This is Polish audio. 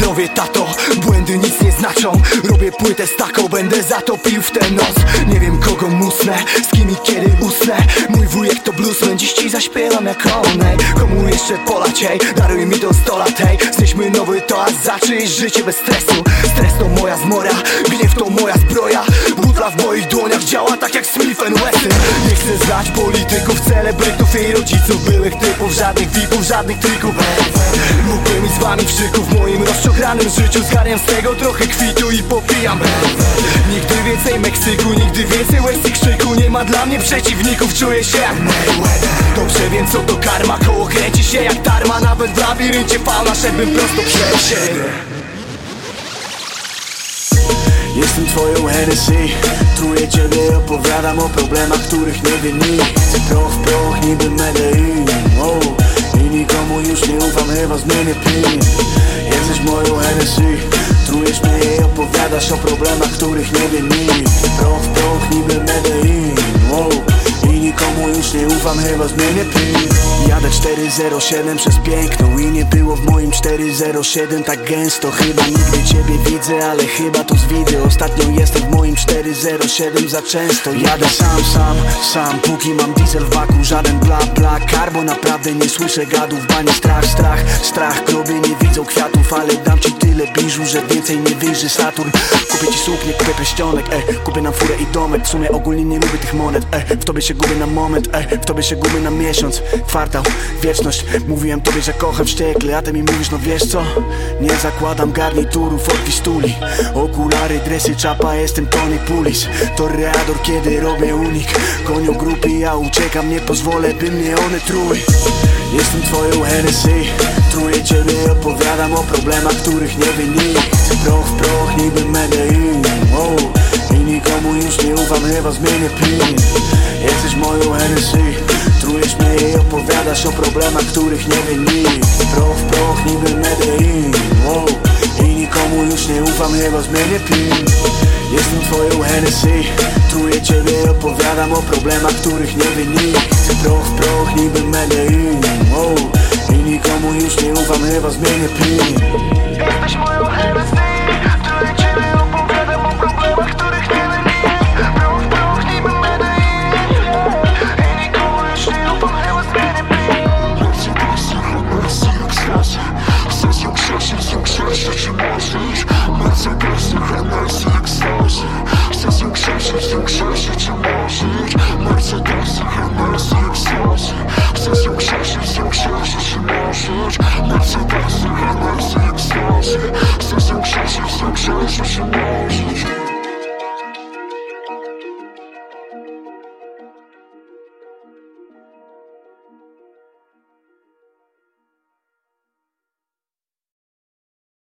zdrowie, tato, błędy nic nie znaczą. Robię płytę z taką, będę za to pił w tę noc. Nie wiem kogo musnę, z kim i kiedy usnę. Mój wujek to bluesman, dziś ci zaśpiewam jak on, ej. Komu jeszcze polać, ej, daruj mi to 100 lat, ej. Znieśmy nowy toast, zaczyj życie bez stresu. Stres to moja zmora, gniew to moja zbroja. Butla w moich dłoniach działa tak jak Smith & Wesson. Nie chcę znać polityków, celebrytów i rodziców, byłych typów, żadnych vipów, żadnych trików. Mógłbym iść z wami w szyku w moim rozczochranym życiu. Zgarniam z tego trochę kwitu i popijam. Nigdy więcej Meksyku, nigdy więcej łez i krzyku. Nie ma dla mnie przeciwników, czuję się jak Mayweather. Dobrze wiem co to karma, koło kręci się jak tarma. Nawet w labiryncie fauna szedłbym prosto przed siebie. Jestem twoją Hennessy, truję ciebie, opowiadam o problemach, których nie wie nikt. Proch w proch, niby Medellin, i nikomu już nie ufam, chyba zmienię pin. Jesteś moją Hennessy, trujesz mnie i opowiadasz o problemach, których nie wie nikt. Proch w proch, niby Medellin, i nikomu już nie ufam, chyba zmienię pin. Jadę 407 przez piękną i nie było w moim 407 tak gęsto. Chyba nigdy ciebie widzę, ale chyba to z wideo. Ostatnio jestem w moim 407 za często. Jadę sam, póki mam diesel w baku. Żaden bla bla, karbo naprawdę nie słyszę gadów. Banie strach, grobie nie widzą kwiatów. Ale dam ci tyle biżu, że więcej nie wyjrzy Saturn. Kupię ci suknię, kupię pierścionek, kupię nam furę i domek. W sumie ogólnie nie lubię tych monet, w tobie się gubię na moment, w tobie się gubię na miesiąc. Kwartał, wieczność, mówiłem tobie, że kocham wściekle, a ty mi mówisz, no wiesz co? Nie zakładam garniturów od pistuli. Okulary, dresy, czapa, jestem Tony Pulis. Toreador, kiedy robię unik. Koniu grupy, ja uciekam, nie pozwolę, by mnie one truły. Jestem twoją Hennessy, truję ciebie, opowiadam o problemach, których nie wie nikt. Proch w proch, niby Medellin, i nikomu już nie ufam, chyba zmienię pin. Jesteś moją Hennessy, trujesz mnie i opowiadasz o problemach, których nie wie nikt. Proch w proch, niby Medellin, i nikomu już nie ufam, chyba zmienię pin. Jestem twoją Hennessy, truję ciebie, opowiadam o problemach, których nie wie nikt. Proch w proch, niby Medellin, i nikomu już nie ufam, chyba zmienię pin. Jesteś moją Hennessy, truję ciebie, opowiadam o problemach, których nie wie nikt. Proch w proch, niby Medellin, i nikomu już nie ufam, chyba zmienię pin. Mercedesy, Hennessy, ekstazy. Chcę z nią krzeszyć, z nią krzeszyć i marzyć. Mercedesy, Hennessy, ekstazy. Chcę z nią krzeszyć, z nią krzeszyć i marzyć. Mercedesy, Hennessy, ekstazy. Chcę z nią krzeszyć, z nią krzeszyć i marzyć.